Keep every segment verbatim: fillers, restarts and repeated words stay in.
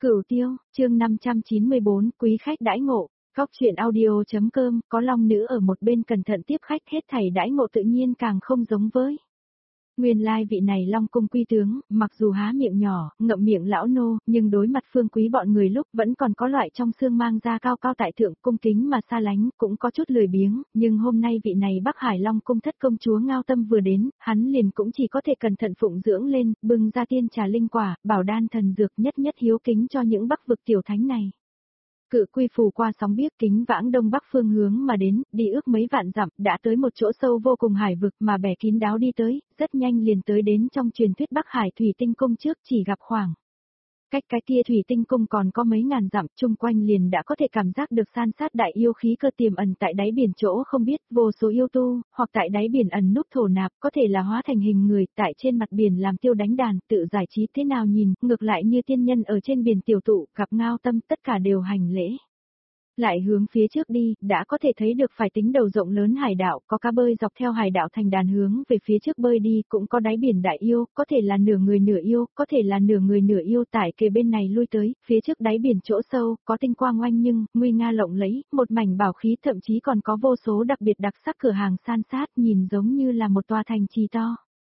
Cửu Tiêu, chương năm trăm chín mươi bốn, quý khách đãi ngộ. Góc truyện audio.com, có long nữ ở một bên cẩn thận tiếp khách, hết thảy đãi ngộ tự nhiên càng không giống với. Nguyên lai vị này Long cung quy tướng, mặc dù há miệng nhỏ, ngậm miệng lão nô, nhưng đối mặt Phương Quý bọn người lúc vẫn còn có loại trong xương mang ra cao cao tại thượng, cung kính mà xa lánh, cũng có chút lười biếng, nhưng hôm nay vị này Bắc Hải Long cung thất công chúa Ngao Tâm vừa đến, hắn liền cũng chỉ có thể cẩn thận phụng dưỡng lên, bưng ra tiên trà linh quả, bảo đan thần dược, nhất nhất hiếu kính cho những Bắc vực tiểu thánh này. Cự quy phù qua sóng biếc kính vãng đông bắc phương hướng mà đến, đi ước mấy vạn dặm, đã tới một chỗ sâu vô cùng hải vực mà bẻ kín đáo đi tới, rất nhanh liền tới đến trong truyền thuyết Bắc Hải Thủy Tinh Cung trước, chỉ gặp khoảng. Cách cái kia Thủy Tinh Cung còn có mấy ngàn dặm, chung quanh liền đã có thể cảm giác được san sát đại yêu khí cơ tiềm ẩn tại đáy biển chỗ không biết, vô số yêu tu, hoặc tại đáy biển ẩn núp thổ nạp, có thể là hóa thành hình người, tại trên mặt biển làm tiêu đánh đàn, tự giải trí thế nào nhìn, ngược lại như tiên nhân ở trên biển tiểu tụ, gặp Ngao Tâm tất cả đều hành lễ. Lại hướng phía trước đi, đã có thể thấy được phải tính đầu rộng lớn hải đảo, có cá bơi dọc theo hải đảo thành đàn hướng về phía trước bơi đi, cũng có đáy biển đại yêu, có thể là nửa người nửa yêu, có thể là nửa người nửa yêu tại kề bên này lui tới, phía trước đáy biển chỗ sâu, có tinh quang oanh nhưng, nguy nga lộng lẫy, một mảnh bảo khí thậm chí còn có vô số đặc biệt đặc sắc cửa hàng san sát, nhìn giống như là một tòa thành trì to.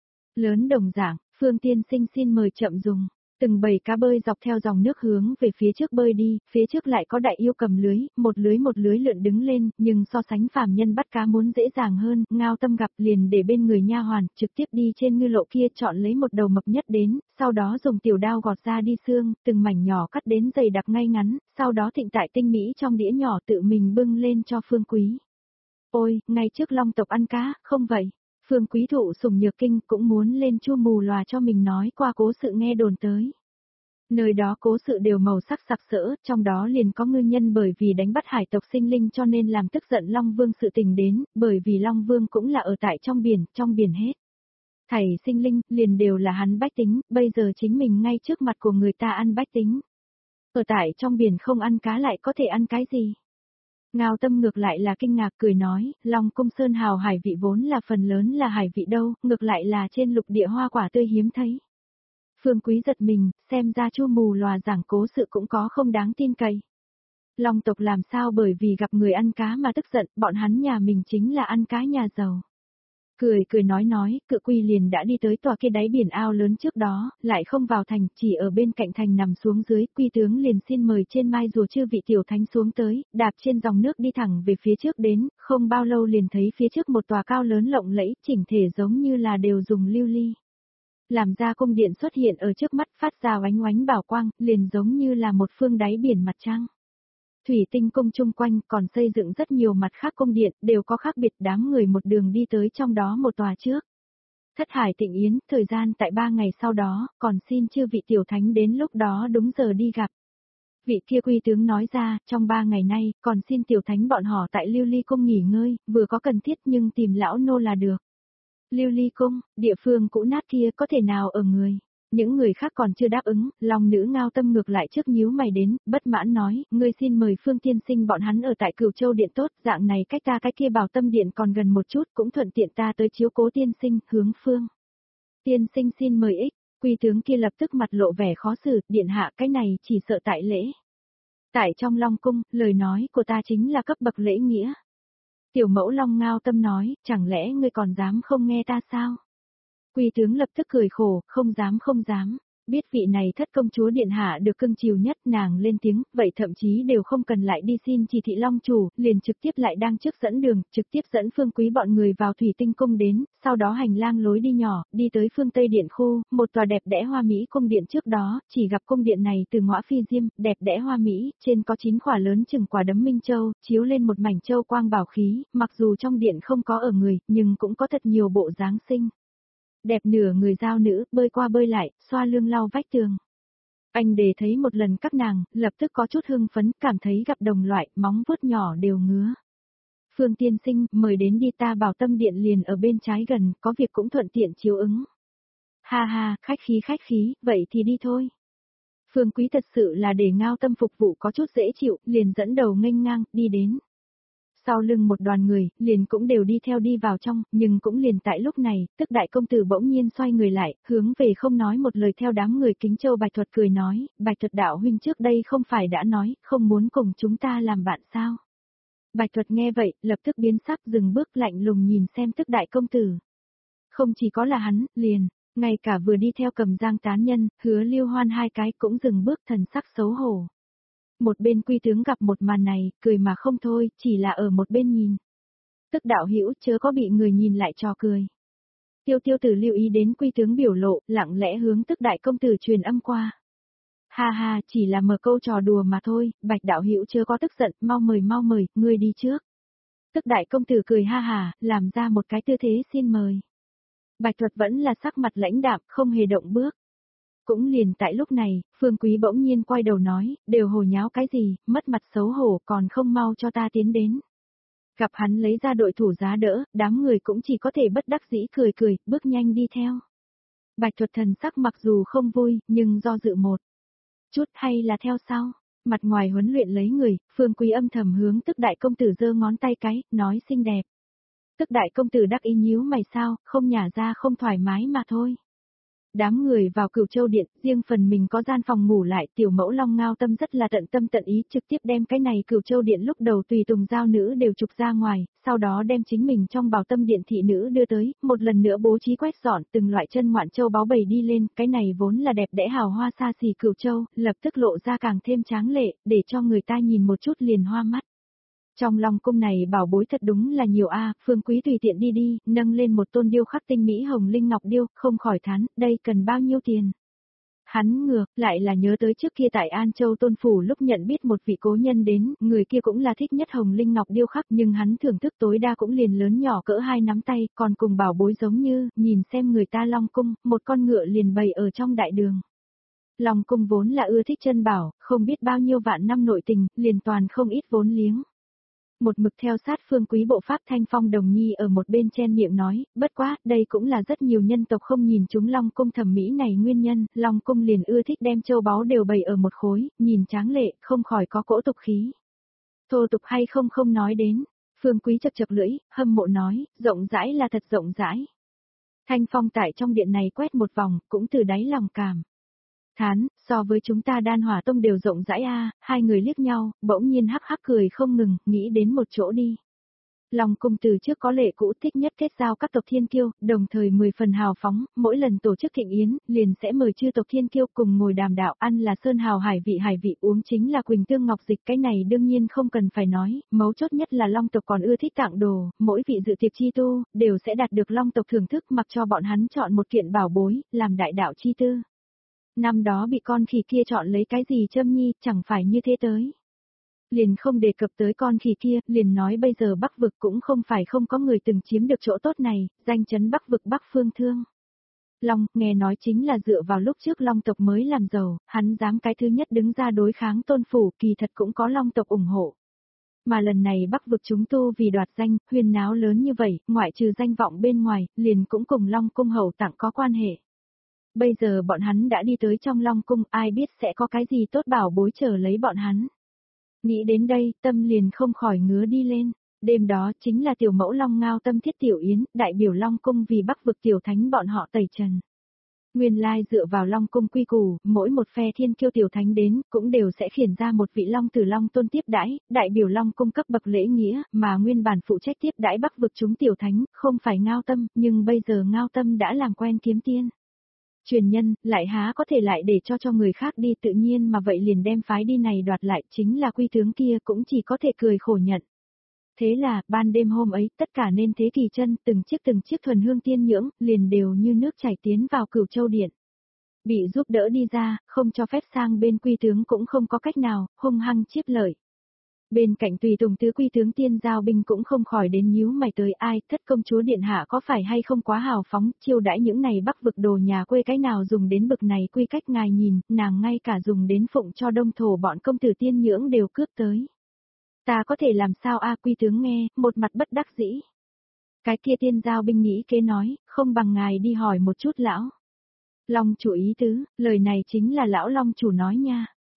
Lớn đồng dạng, Phương Tiên Sinh xin mời chậm dùng. Từng bầy cá bơi dọc theo dòng nước hướng về phía trước bơi đi, phía trước lại có đại yêu cầm lưới, một lưới một lưới lượn đứng lên, nhưng so sánh phàm nhân bắt cá muốn dễ dàng hơn, Ngao Tâm gặp liền để bên người nha hoàn, trực tiếp đi trên ngư lộ kia chọn lấy một đầu mập nhất đến, sau đó dùng tiểu đao gọt ra đi xương, từng mảnh nhỏ cắt đến dày đặc ngay ngắn, sau đó thịnh tại tinh mỹ trong đĩa nhỏ tự mình bưng lên cho Phương Quý. Ôi, ngay trước Long tộc ăn cá, không vậy? Phương Quý thụ sùng nhược kinh cũng muốn lên chu mù lòa cho mình nói qua cố sự nghe đồn tới. Nơi đó cố sự đều màu sắc sặc sỡ, trong đó liền có ngư nhân bởi vì đánh bắt hải tộc sinh linh cho nên làm tức giận Long Vương sự tình đến, bởi vì Long Vương cũng là ở tại trong biển, trong biển hết. Thảy sinh linh, liền đều là hắn bách tính, bây giờ chính mình ngay trước mặt của người ta ăn bách tính. Ở tại trong biển không ăn cá lại có thể ăn cái gì? Ngao Tâm ngược lại là kinh ngạc cười nói, Long cung sơn hào hải vị vốn là phần lớn là hải vị đâu, ngược lại là trên lục địa hoa quả tươi hiếm thấy. Phương Quý giật mình, xem ra chu mù lòa giảng cố sự cũng có không đáng tin cậy. Long tộc làm sao bởi vì gặp người ăn cá mà tức giận, bọn hắn nhà mình chính là ăn cá nhà giàu. Cười cười nói nói, cự quy liền đã đi tới tòa kia đáy biển ao lớn trước đó, lại không vào thành, chỉ ở bên cạnh thành nằm xuống dưới, quy tướng liền xin mời trên mai rùa chư vị tiểu thánh xuống tới, đạp trên dòng nước đi thẳng về phía trước đến, không bao lâu liền thấy phía trước một tòa cao lớn lộng lẫy, chỉnh thể giống như là đều dùng lưu ly. Làm ra cung điện xuất hiện ở trước mắt phát ra oánh oánh bảo quang, liền giống như là một phương đáy biển mặt trăng. Thủy Tinh Cung chung quanh còn xây dựng rất nhiều mặt khác cung điện, đều có khác biệt, đám người một đường đi tới trong đó một tòa trước. Thất Hải Tịnh Yến, thời gian tại ba ngày sau đó, còn xin chư vị tiểu thánh đến lúc đó đúng giờ đi gặp. Vị kia quy tướng nói ra, trong ba ngày nay, còn xin tiểu thánh bọn họ tại Lưu Ly Cung nghỉ ngơi, vừa có cần thiết nhưng tìm lão nô là được. Lưu Ly Cung, địa phương cũ nát kia có thể nào ở người? Những người khác còn chưa đáp ứng, Long nữ Ngao Tâm ngược lại trước nhíu mày đến, bất mãn nói, ngươi xin mời Phương Tiên Sinh bọn hắn ở tại Cửu Châu Điện tốt, dạng này cách ta cái kia Bảo Tâm Điện còn gần một chút, cũng thuận tiện ta tới chiếu cố Tiên Sinh, hướng Phương. Tiên Sinh xin mời ích, quy tướng kia lập tức mặt lộ vẻ khó xử, điện hạ cái này chỉ sợ tại lễ. Tại trong Long Cung, lời nói của ta chính là cấp bậc lễ nghĩa. Tiểu mẫu Long Ngao Tâm nói, chẳng lẽ ngươi còn dám không nghe ta sao? Quy tướng lập tức cười khổ, không dám không dám, biết vị này thất công chúa điện hạ được cưng chiều nhất, nàng lên tiếng, vậy thậm chí đều không cần lại đi xin chỉ thị Long chủ, liền trực tiếp lại đang trước dẫn đường, trực tiếp dẫn Phương Quý bọn người vào Thủy Tinh Cung đến, sau đó hành lang lối đi nhỏ, đi tới phương Tây Điện khu, một tòa đẹp đẽ hoa mỹ cung điện trước đó, chỉ gặp cung điện này từ ngõa phi diêm, đẹp đẽ hoa mỹ, trên có chín quả lớn chừng quả đấm minh châu, chiếu lên một mảnh châu quang bảo khí, mặc dù trong điện không có ở người, nhưng cũng có thật nhiều bộ dáng xinh. Đẹp nửa người giao nữ, bơi qua bơi lại, xoa lưng lau vách tường. Anh để thấy một lần các nàng, lập tức có chút hưng phấn, cảm thấy gặp đồng loại, móng vuốt nhỏ đều ngứa. Phương Tiên Sinh, mời đến đi, ta Bảo Tâm Điện liền ở bên trái gần, có việc cũng thuận tiện chiếu ứng. Ha ha, khách khí khách khí, vậy thì đi thôi. Phương Quý thật sự là để Ngao Tâm phục vụ có chút dễ chịu, liền dẫn đầu nghênh ngang, đi đến. sau lưng một đoàn người, liền cũng đều đi theo đi vào trong, nhưng cũng liền tại lúc này, tức đại công tử bỗng nhiên xoay người lại, hướng về không nói một lời theo đám người Kính Châu Bạch Thuật cười nói, Bạch Thuật đạo huynh trước đây không phải đã nói, không muốn cùng chúng ta làm bạn sao. Bạch Thuật nghe vậy, lập tức biến sắc dừng bước lạnh lùng nhìn xem tức đại công tử. Không chỉ có là hắn, liền, ngay cả vừa đi theo Cầm Giang tán nhân, Hứa Lưu Hoan hai cái cũng dừng bước thần sắc xấu hổ. Một bên Quy tướng gặp một màn này, cười mà không thôi, chỉ là ở một bên nhìn. Tức đạo hữu chớ có bị người nhìn lại trò cười. Tiêu tiêu tử lưu ý đến Quy tướng biểu lộ, lặng lẽ hướng tức đại công tử truyền âm qua. Ha ha, chỉ là mở câu trò đùa mà thôi, Bạch đạo hữu chớ có tức giận, mau mời mau mời, ngươi đi trước. Tức đại công tử cười ha hà, làm ra một cái tư thế xin mời. Bạch Thuật vẫn là sắc mặt lãnh đạm, không hề động bước. Cũng liền tại lúc này, Phương Quý bỗng nhiên quay đầu nói, đều hồ nháo cái gì, mất mặt xấu hổ còn không mau cho ta tiến đến. Gặp hắn lấy ra đội thủ giá đỡ, đám người cũng chỉ có thể bất đắc dĩ cười cười, bước nhanh đi theo. Bạch Thuật thần sắc mặc dù không vui, nhưng do dự một chút hay là theo sau. Mặt ngoài huấn luyện lấy người, Phương Quý âm thầm hướng tức đại công tử giơ ngón tay cái, nói xinh đẹp. Tức đại công tử đắc ý nhíu mày sao, không nhả ra không thoải mái mà thôi. Đám người vào Cửu Châu Điện, riêng phần mình có gian phòng ngủ lại, tiểu mẫu Long Ngao Tâm rất là tận tâm tận ý, trực tiếp đem cái này Cửu Châu Điện lúc đầu tùy tùng giao nữ đều trục ra ngoài, sau đó đem chính mình trong Bảo Tâm Điện thị nữ đưa tới, một lần nữa bố trí quét dọn từng loại chân ngoạn châu báu bày đi lên, cái này vốn là đẹp đẽ hào hoa xa xỉ Cửu Châu, lập tức lộ ra càng thêm tráng lệ, để cho người ta nhìn một chút liền hoa mắt. Trong Long cung này bảo bối thật đúng là nhiều a, Phương Quý tùy tiện đi đi, nâng lên một tôn điêu khắc tinh mỹ hồng linh ngọc điêu, không khỏi thán, đây cần bao nhiêu tiền. Hắn ngược, lại là nhớ tới trước kia tại An Châu Tôn Phủ lúc nhận biết một vị cố nhân đến, người kia cũng là thích nhất hồng linh ngọc điêu khắc nhưng hắn thưởng thức tối đa cũng liền lớn nhỏ cỡ hai nắm tay, còn cùng bảo bối giống như, nhìn xem người ta Long cung, một con ngựa liền bày ở trong đại đường. Long cung vốn là ưa thích chân bảo, không biết bao nhiêu vạn năm nội tình, liền toàn không ít vốn liếng. Một mực theo sát Phương Quý bộ pháp Thanh Phong Đồng Nhi ở một bên chen miệng nói, bất quá, đây cũng là rất nhiều nhân tộc không nhìn chúng Long cung thẩm mỹ này nguyên nhân, Long cung liền ưa thích đem châu báu đều bày ở một khối, nhìn tráng lệ, không khỏi có cỗ tục khí. Thô tục hay không không nói đến, Phương Quý chập chập lưỡi, hâm mộ nói, rộng rãi là thật rộng rãi. Thanh Phong tại trong điện này quét một vòng, cũng từ đáy lòng cảm. Thán, so với chúng ta Đan Hỏa Tông đều rộng rãi a, hai người liếc nhau, bỗng nhiên hắc hắc cười không ngừng, nghĩ đến một chỗ đi. Long cung từ trước có lệ cũ thích nhất kết giao các tộc thiên kiêu, đồng thời mười phần hào phóng, mỗi lần tổ chức thịnh yến, liền sẽ mời chư tộc thiên kiêu cùng ngồi đàm đạo, ăn là sơn hào hải vị hải vị, uống chính là quỳnh tương ngọc dịch, cái này đương nhiên không cần phải nói, mấu chốt nhất là Long tộc còn ưa thích tặng đồ, mỗi vị dự tiệc chi tu, đều sẽ đạt được Long tộc thưởng thức mặc cho bọn hắn chọn một kiện bảo bối, làm đại đạo chi tư. Năm đó bị con khỉ kia chọn lấy cái gì châm nhi, chẳng phải như thế tới. Liền không đề cập tới con khỉ kia, liền nói bây giờ Bắc vực cũng không phải không có người từng chiếm được chỗ tốt này, danh chấn Bắc vực Bắc Phương Thương. Long, nghe nói chính là dựa vào lúc trước Long tộc mới làm giàu, hắn dám cái thứ nhất đứng ra đối kháng Tôn Phủ, kỳ thật cũng có Long tộc ủng hộ. Mà lần này Bắc vực chúng tu vì đoạt danh, huyên náo lớn như vậy, ngoại trừ danh vọng bên ngoài, liền cũng cùng Long cung hậu tặng có quan hệ. Bây giờ bọn hắn đã đi tới trong Long cung, ai biết sẽ có cái gì tốt bảo bối chờ lấy bọn hắn. Nghĩ đến đây, tâm liền không khỏi ngứa đi lên. Đêm đó chính là tiểu mẫu Long Ngao Tâm thiết tiểu yến, đại biểu Long cung vì Bắc vực tiểu thánh bọn họ tẩy trần. Nguyên lai dựa vào Long cung quy củ, mỗi một phe thiên kiêu tiểu thánh đến, cũng đều sẽ khiển ra một vị Long tử Long tôn tiếp đãi, đại biểu Long cung cấp bậc lễ nghĩa, mà nguyên bản phụ trách tiếp đãi Bắc vực chúng tiểu thánh, không phải Ngao Tâm, nhưng bây giờ Ngao Tâm đã làm quen kiếm tiên. Truyền nhân, lại há có thể lại để cho cho người khác đi tự nhiên mà vậy liền đem phái đi này đoạt lại chính là Quy tướng kia cũng chỉ có thể cười khổ nhận. Thế là, ban đêm hôm ấy, tất cả nên thế kỳ chân, từng chiếc từng chiếc thuần hương tiên nhưỡng, liền đều như nước chảy tiến vào Cửu Châu Điện. Bị giúp đỡ đi ra, không cho phép sang bên Quy tướng cũng không có cách nào, hung hăng chiếp lợi. Bên cạnh tùy tùng tứ Quy tướng tiên giao binh cũng không khỏi đến nhíu mày tới ai, thất công chúa điện hạ có phải hay không quá hào phóng, chiêu đãi những này Bắc vực đồ nhà quê cái nào dùng đến bực này quy cách ngài nhìn, nàng ngay cả dùng đến phụng cho đông thổ bọn công tử tiên nhưỡng đều cướp tới. Ta có thể làm sao a Quy tướng nghe, một mặt bất đắc dĩ. Cái kia tiên giao binh nghĩ kế nói, không bằng ngài đi hỏi một chút lão. Long chủ ý tứ, lời này chính là lão Long chủ nói nha.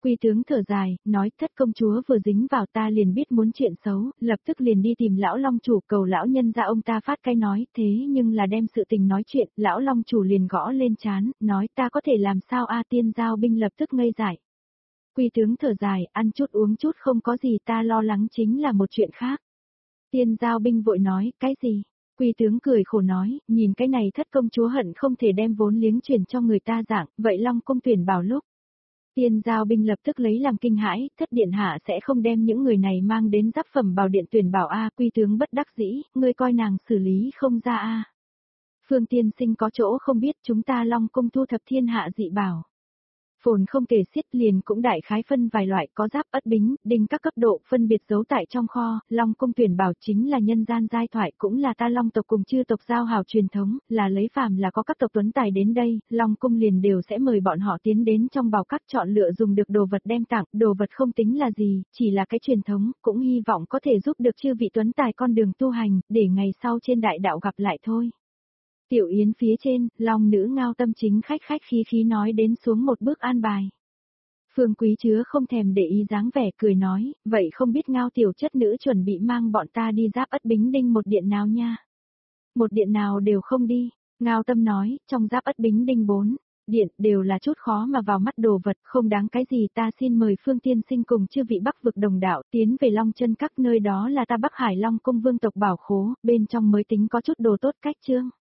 Quy tướng thở dài, nói thất công chúa vừa dính vào ta liền biết muốn chuyện xấu, lập tức liền đi tìm lão long chủ cầu lão nhân ra ông ta phát cái nói, thế nhưng là đem sự tình nói chuyện, lão long chủ liền gõ lên chán, nói ta có thể làm sao a Tiên Giao binh lập tức ngây dại. Quy tướng thở dài, ăn chút uống chút không có gì ta lo lắng chính là một chuyện khác. Tiên Giao binh vội nói, cái gì? Quy tướng cười khổ nói, nhìn cái này thất công chúa hận không thể đem vốn liếng chuyển cho người ta dạng, vậy Long cung tuyển bảo lúc. Tiên Giao binh lập tức lấy làm kinh hãi, thất điện hạ sẽ không đem những người này mang đến giáp phẩm bảo điện tuyển bảo a Quy tướng bất đắc dĩ, ngươi coi nàng xử lý không ra a Phương tiên sinh có chỗ không biết chúng ta Long cung thu thập thiên hạ dị bảo. Phồn không kể xiết liền cũng đại khái phân vài loại có giáp ất bính, đinh các cấp độ phân biệt giấu tại trong kho, Long cung tuyển bảo chính là nhân gian giai thoại cũng là ta Long tộc cùng chư tộc giao hảo truyền thống, là lấy phàm là có các tộc tuấn tài đến đây, Long cung liền đều sẽ mời bọn họ tiến đến trong bảo các chọn lựa dùng được đồ vật đem tặng, đồ vật không tính là gì, chỉ là cái truyền thống, cũng hy vọng có thể giúp được chư vị tuấn tài con đường tu hành, để ngày sau trên đại đạo gặp lại thôi. Tiểu yến phía trên, Long nữ Ngao Tâm chính khách khách khí khí nói đến xuống một bước an bài. Phương Quý chứa không thèm để ý dáng vẻ cười nói, vậy không biết Ngao tiểu chất nữ chuẩn bị mang bọn ta đi giáp ất bính đinh một điện nào nha. Một điện nào đều không đi, Ngao Tâm nói, trong giáp ất bính đinh bốn điện đều là chút khó mà vào mắt đồ vật, không đáng cái gì ta xin mời Phương tiên sinh cùng chư vị Bắc vực đồng đạo tiến về Long chân các nơi đó là ta Bắc Hải Long cung vương tộc bảo khố, bên trong mới tính có chút đồ tốt cách chương.